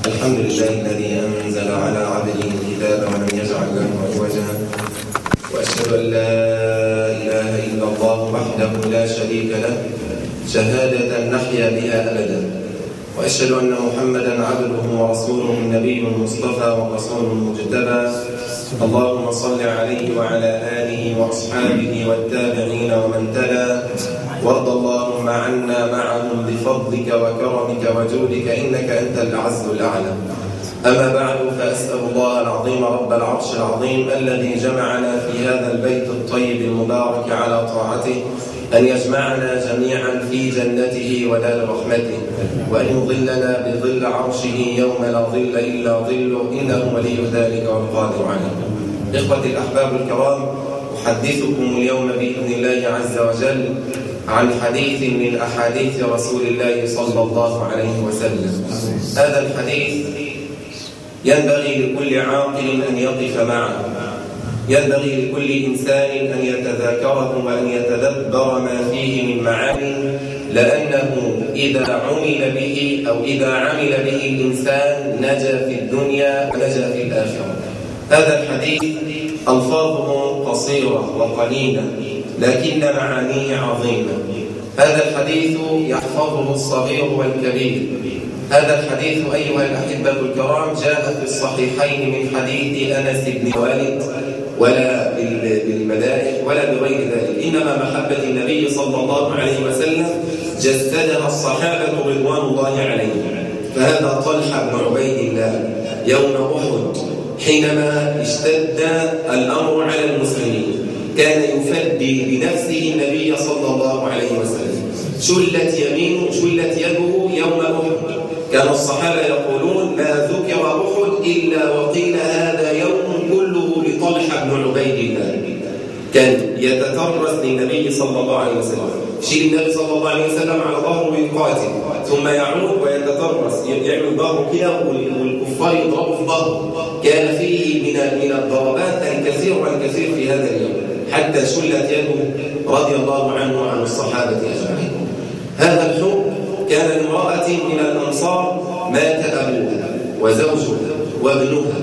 الحمد لله الذي أنزل على عبده الكتاب ولم يجعل له عوجا، وأشهد أن لا إله إلا الله وحده لا شريك له شهادة نحيا بها أبدا، وأشهد أن محمدا عبده ورسوله النبي المصطفى والرسول المجتبى. اللهم صل عليه وعلى آله وأصحابه والتابعين ومن تلا، وارض اللهم عنا معهم بفضلك وكرمك وجودك إنك أنت الأعز الأعلى. أما بعد، فأسأل الله العظيم رب العرش العظيم الذي جمعنا في هذا البيت الطيب المبارك على طاعته أن يجمعنا جميعا في جنته ودار رحمته، وأن يظلنا بظل عرشه يوم لا ظل إلا ظله، إنه ولي ذلك والقادر عليه. إخوتي الأحباب الكرام، أحدثكم اليوم بإذن الله عز وجل عن حديث من أحاديث رسول الله صلى الله عليه وسلم. هذا الحديث ينبغي لكل عاقل أن يقف معه، ينبغي لكل إنسان أن يتذاكره وأن يتدبر ما فيه من معاني، لأنه إذا عمل به أو إذا عمل به الإنسان نجا في الدنيا ونجا في الآخرة. هذا الحديث ألفاظه قصيرة وقليلة لكن معانيه عظيمة. هذا الحديث يحفظه الصغير والكبير. هذا الحديث أيها الأحبة الكرام جاء في الصحيحين من حديث أنس بن مالك، ولا بالمدائح ولا بغير ذلك، إنما محبة النبي صلى الله عليه وسلم جسدها الصحابة رضوان الله عليهم. فهذا طلحة بن عبيد الله يوم أحد حينما اشتد الأمر على المسلمين كان يفدي بنفسه النبي صلى الله عليه وسلم. شلت يده يوم أحد. كان الصحابة يقولون ما ذكر أحد إلا وقيل هذا يوم كله لطلحة بن عبيد الله. كان يتترس للنبي صلى الله عليه وسلم، يشيل النبي صلى الله عليه وسلم على ظهره ويقاتل، ثم يعود ويتترس يعمل ظهره كده والكفار يضربوا في ظهره. كان فيه من الضربات الكثير في هذا اليوم، حتى شلت يده رضي الله عنه وعن الصحابة أجمعين. هذا الحب كان لامرأة من الأنصار مات أبوها وزوجها وابنها،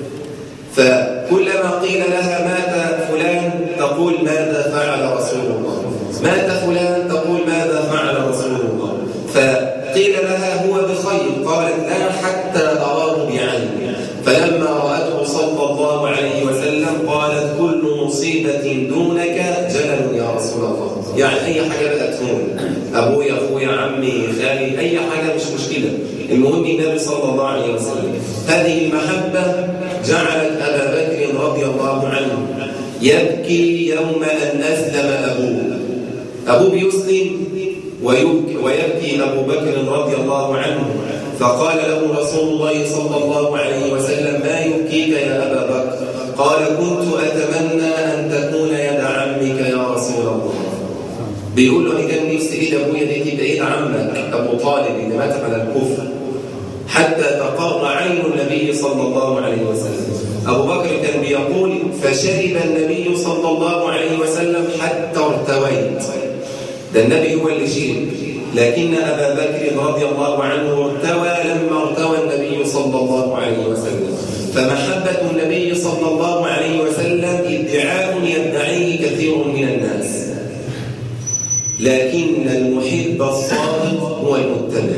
فكلما قيل لها مات فلان تقول ماذا فعل رسول الله، مات فلان تقول ماذا فعل رسول الله. فقيل لها هو بخير، قالت لا حتى أراه بعيني. فلما رأته صلى الله عليه وسلم قالت كل مصيبة دونك جلل يا رسول الله. يعني أي حاجة بقى تهون، أبويا أخويا عمي خالي أي حاجة مش مشكلة، المهم النبي صلى الله عليه وسلم. هذه المحبة جعلت أبا بكر رضي الله عنه يبكي يوم أن أسلم أبوه بيسلم ويبكي أبو بكر رضي الله عنه. فقال له رسول الله صلى الله عليه وسلم ما يبكيك يا أبا بكر؟ قال كنت أتمنى أن تكون يد عمك يا رسول الله. بيقول له كان نفسي إيد أبويا دي تبقى إيد عمك أبو طالب اللي مات على الكفر، حتى تقر عين النبي صلى الله عليه وسلم. أبو بكر كان بيقول فشرب النبي صلى الله عليه وسلم حتى ارتويت. ده النبي هو اللي شرب، لكن أبا بكر رضي الله عنه ارتوى لما ارتوى النبي صلى الله عليه وسلم. فمحبة النبي صلى الله عليه وسلم ادعاء يدعيه كثير من الناس، لكن المحب الصادق هو المتبع.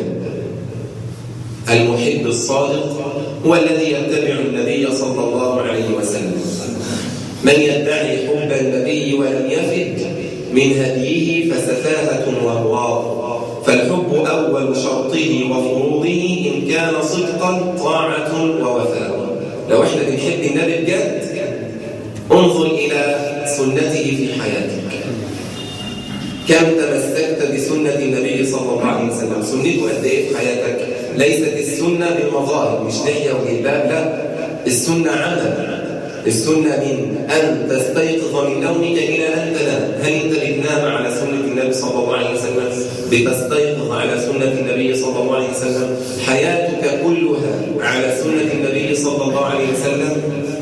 المحب الصادق هو الذي يتبع النبي صلى الله عليه وسلم. من يدعي حب النبي ولم يفد من هديه فسفاهة وهواه. فالحب أول شرطه وفروضه إن كان صدقا طاعة ووفاء. لو احنا بنحب النبي بجد انظر إلى سنته في حياتك، كم تمسكت بسنة النبي صلى الله عليه وسلم؟ سنته قد ايه في حياتك؟ ليست السنة بالمظاهر، مش لحية وجلباب، لا، السنة عمل. السنة من أن تستيقظ من نومك إلى أن تنام. هل أنت بتنام على سنة النبي صلى الله عليه وسلم؟ بتستيقظ على سنة النبي صلى الله عليه وسلم؟ حياتك كلها على سنة النبي صلى الله عليه وسلم؟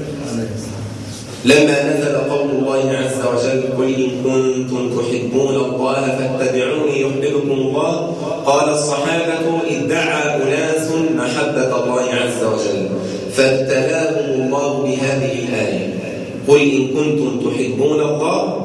لما نزل قول الله عز وجل قل إن كنتم تحبون الله فاتبعوني يحببكم الله، قال الصحابة ادعى أناس محبة الله عز وجل فابتلاهم الله بهذه الآية: قل إن كنتم تحبون الله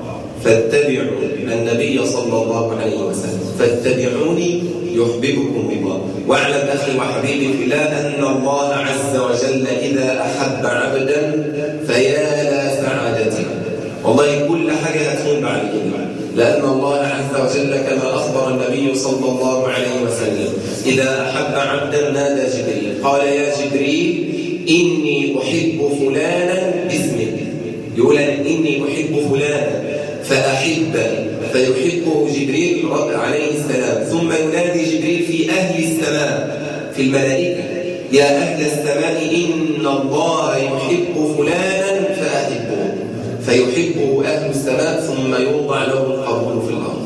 فاتبعوا النبي صلى الله عليه وسلم، فاتبعوني يحببكم الله. واعلم أخي وحبيبي في الله أن الله عز وجل إذا أحب عبدا فيا لا سعادته. والله كل حاجة هتكون بعد كده، لأن الله عز وجل كما أخبر النبي صلى الله عليه وسلم إذا أحب عبدا نادى جبريل قال: يا جبريل إني أحب فلانا باسمه. يقول إني أحب فلانا فأحبه، فيحبه جبريل عليه السلام، ثم ينادي جبريل في أهل السماء في الملائكة: يا أهل السماء إن الله يحب فلانا فأحبه، فيحبه أهل السماء ثم يوضع له القبول في الأرض.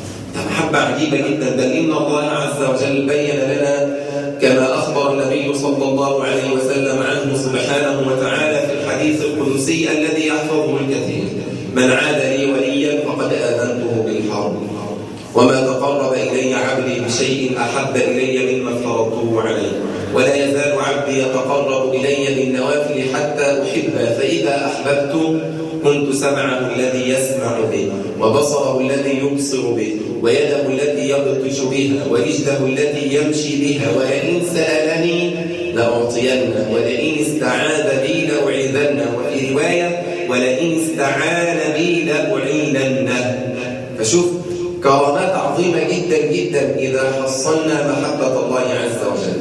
محبة عجيبة جدا. بل إن الله عز وجل بين لنا كما أخبر النبي صلى الله عليه وسلم عنه سبحانه وتعالى في الحديث القدسي الذي يحفظه الكثير: من عاد لي وليا فقد آذنته بالحرب، وما تقرب إلي عبدي بشيء أحب إلي مما افترضته عليه، ولا يزال عبدي يتقرب إلي بالنوافل حتى أحبه، فإذا أحببت كنت سمعه الذي يسمع به، وبصره الذي يبصر به، ويده التي يبطش بها، ورجله التي يمشي بها، ولئن سألني لأعطينه، ولئن استعاذ بي لأعيذنه، وفي رواية ولئن استعان بي لأعيننه. فشوف كرامات عظيمة جدا جدا إذا حصلنا محبة الله عز وجل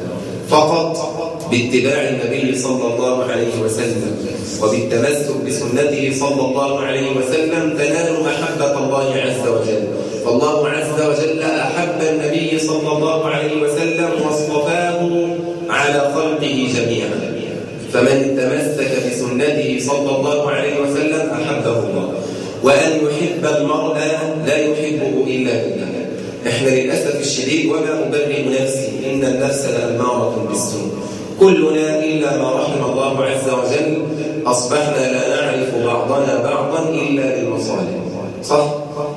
فقط باتباع النبي صلى الله عليه وسلم وبالتمسك بسنته صلى الله عليه وسلم تنال محبة الله عز وجل. فالله عز وجل أحب النبي صلى الله عليه وسلم واصطفاه على خلقه جميعا، فمن تمسك بسنته صلى الله عليه وسلم أحبه الله. وأن يحب المرء لا يحبه إلا لله. إحنا للأسف الشديد، وما أبرئ نفسي إن النفس لأمارة بالسوء، كلنا إلا ما رحم الله عز وجل أصبحنا لا نعرف بعضنا بعضا إلا للمصالح. صح؟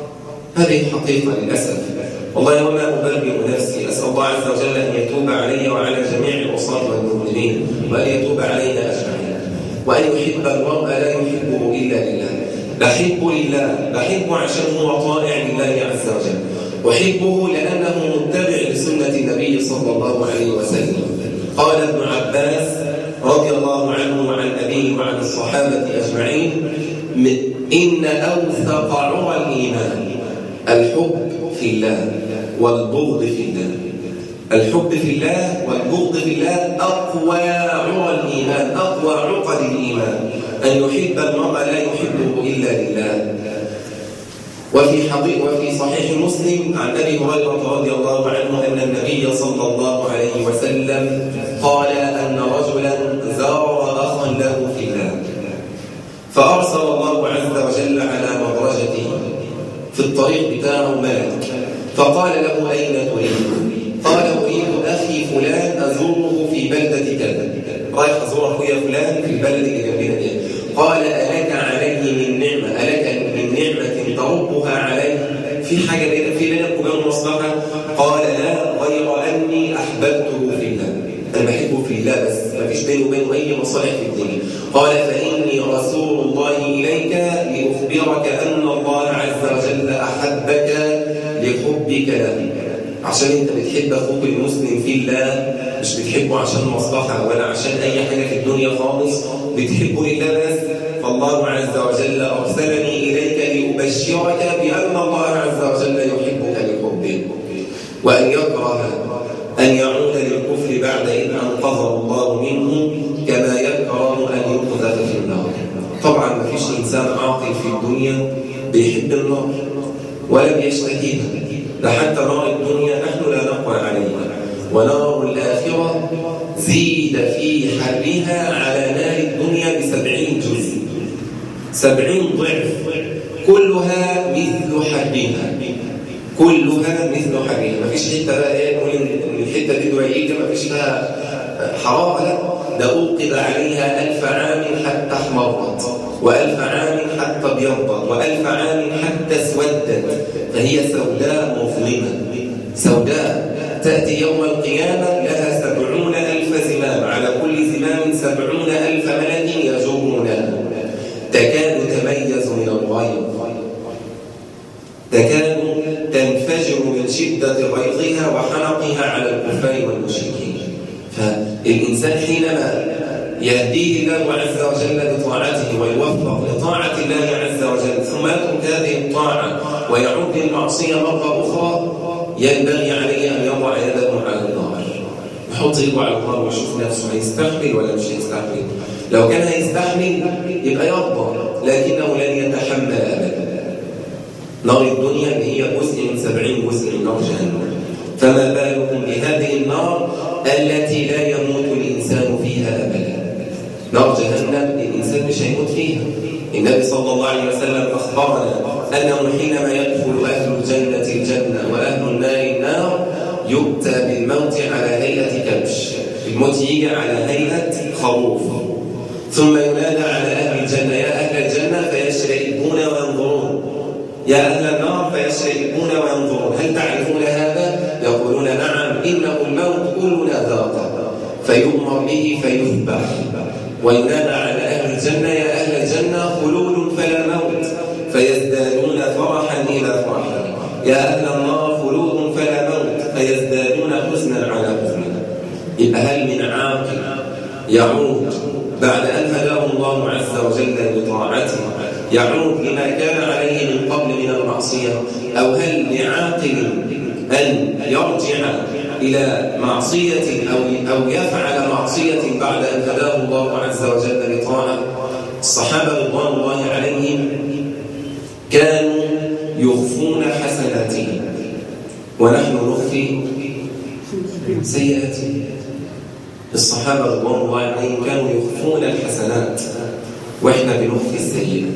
هذه حقيقة للأسف. والله وما أبرئ نفسي. أسأل الله عز وجل أن يتوب علي وعلى جميع العصاة والمؤمنين، وأن يتوب علينا أجمعين. وأن يحب المرء لا يحبه إلا لله. بحبه لله، بحبه عشان هو طائع لله عز وجل، أحبه لأنه متبع لسنة النبي صلى الله عليه وسلم. قال ابن عباس رضي الله عنه وعن أبيه وعن الصحابة أجمعين: إن أوثق عرى الإيمان الحب في الله والبغض في الله. الحب في الله والبغض في الله أقوى عرى الإيمان، أقوى عقد الإيمان، أن يحب المرء لا يحبه إلا لله. وفي صحيح مسلم عن أبي هريرة رضي الله عنه أن النبي صلى الله عليه وسلم قال أن رجلا زار أخا له في الله، فأرسل الله عز وجل على مدرجته في الطريق بتاعه ملك، فقال له: أين تريد؟ قال: أريد أخي فلان أزوره في بلدة كذا، رايح أزور أخويا فلان في البلد اللي جنبنا دي. قال: ألك عليه من نعمة؟ ألك من نعمة تربها عليه؟ في حاجة في بينك وبين مصلحة؟ قال: لا، غير أني أحببته في الله، أنا بحبه في الله بس ما فيش بيني وبينه أي مصالح في الدنيا. قال: فإني رسول الله إليك لأخبرك أن الله عز وجل أحبك لحبك له. عشان انت بتحب اخوك المسلم في الله، مش بتحبه عشان مصلحة ولا عشان اي حاجة في الدنيا خالص، بتحبه لله بس. فالله عز وجل ارسلني اليك لابشرك بان الله عز وجل يحبك لحبه، وان يكره ان يعود للكفر بعد ان انقذه الله منه، كما يكره ان يقذف في النار. طبعا ما فيش انسان عاقل في الدنيا بيحب النار ولا بيشتهيها، ده حتى نار الدنيا نحن لا نقوى عليها، ونار الآخرة زيد في حرها على نار الدنيا ب70 جزء، 70 ضعف، كلها مثل حرها، كلها مثل حرها. ما فيش حتة بقى ايه نقول ان الحتة دي دعيئة ما فيش فيها حرارة، لا، ده أوقد عليها 1000 عام حتى احمرت، و1000 عام حتى ابيضت، و1000 عام حتى اسودت، فهي سوداء مظلمة، سوداء تأتي يوم القيامة لها 70,000 زمام 70,000 ملك يجرونها تكاد تميز من الغيظ، تكاد تنفجر من شدة غيظها وحنقها على الكفار والمشركين. فالإنسان حينما يهديه الله عز وجل بطاعته ويوفق لطاعة الله عز وجل ثم يترك هذه الطاعة ويعود للمعصية مرة أخرى، ينبغي عليه أن يضع يده على النار، يحط يده على النار ويشوف نفسه هيستحمل ولا مش هيستحمل. لو كان هيستحمل يبقى يرضى، لكنه لن يتحمل أبدا. نار الدنيا اللي هي جزء من 70 جزء من نار جهنم، فما بالكم بهذه النار التي لا يموت الإنسان فيها أبدا. نار جهنم الإنسان مش هيموت فيها. النبي صلى الله عليه وسلم أخبرنا أنه حينما يدخل أهل الجنة الجنة وأهل النار النار يؤتى بالموت على هيئة كبش، الموت يجي على هيئة خروف، ثم ينادى على أهل الجنة يا أهل الجنة فيشرئبون وينظرون، يا أهل النار فيشرئبون وينظرون، هل تعرفون هذا؟ يقولون نعم إنه الموت كلنا ذاقه، فيؤمر به فيذبح، وينادى على أهل الجنة يا أهل الجنة خلود فلا موت، فيزدادون فرحا إلى فرحا، يا أهل النار خلود فلا موت، فيزدادون حزنا على حزن. يبقى هل من عاقل يعود بعد أن هداه الله عز وجل بطاعته يعود لما كان عليه من قبل من المعصية؟ أو هل لعاقل أن يرجع إلى معصية أو يفعل معصية بعد أن هداه الله عز وجل بطاعة؟ الصحابة رضوان الله عليهم كانوا يخفون حسناتهم ونحن نخفي سيئاتهم. الصحابة رضوان الله عليهم كانوا يخفون الحسنات وإحنا بنخفي السيئات.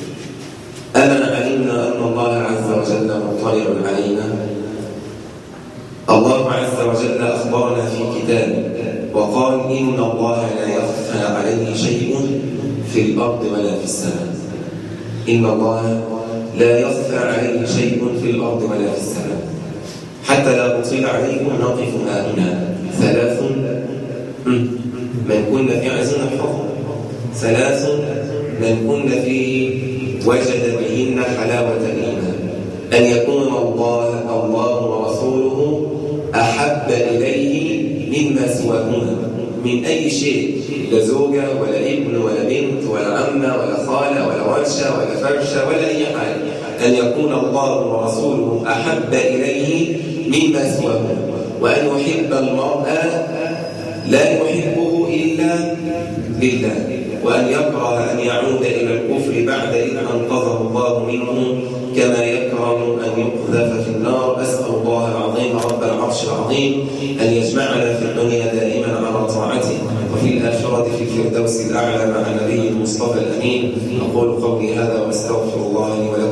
أما علمنا أن الله عز وجل مطلع علينا. الله عز وجل أخبرنا في كتابه وقال إن الله لا يخفى عليه شيء في الأرض ولا في السماء. إن الله لا يخفى عليه شيء في الأرض ولا في السماء. حتى لا أطيل عليكم نقف هنا. 3 من كن في عزم الحكم، 3 من كن فيه وجد بهن حلاوة الإيمان، أن يكون الله ورسوله أحب إليه مما سواهما من أي شيء، لا زوجة ولا ابن ولا بنت ولا عمة ولا خالة ولا ورشة ولا فرشة ولا أي حاجة، أن يكون الله ورسوله أحب إليه مما سواهما، وأن يحب المرء لا يحبه إلا لله، وأن يكره أن يعود إلى الكفر بعد إذ أنقذه الله منه، كما يكره أن يقذف في النار. أسأل الله العظيم رب العرش العظيم أن يجمعنا في الدنيا دائما على طاعته، وفي الآخرة في الفردوس الأعلى مع النبي المصطفى الأمين. أقول قولي هذا وأستغفر الله لي ولكم.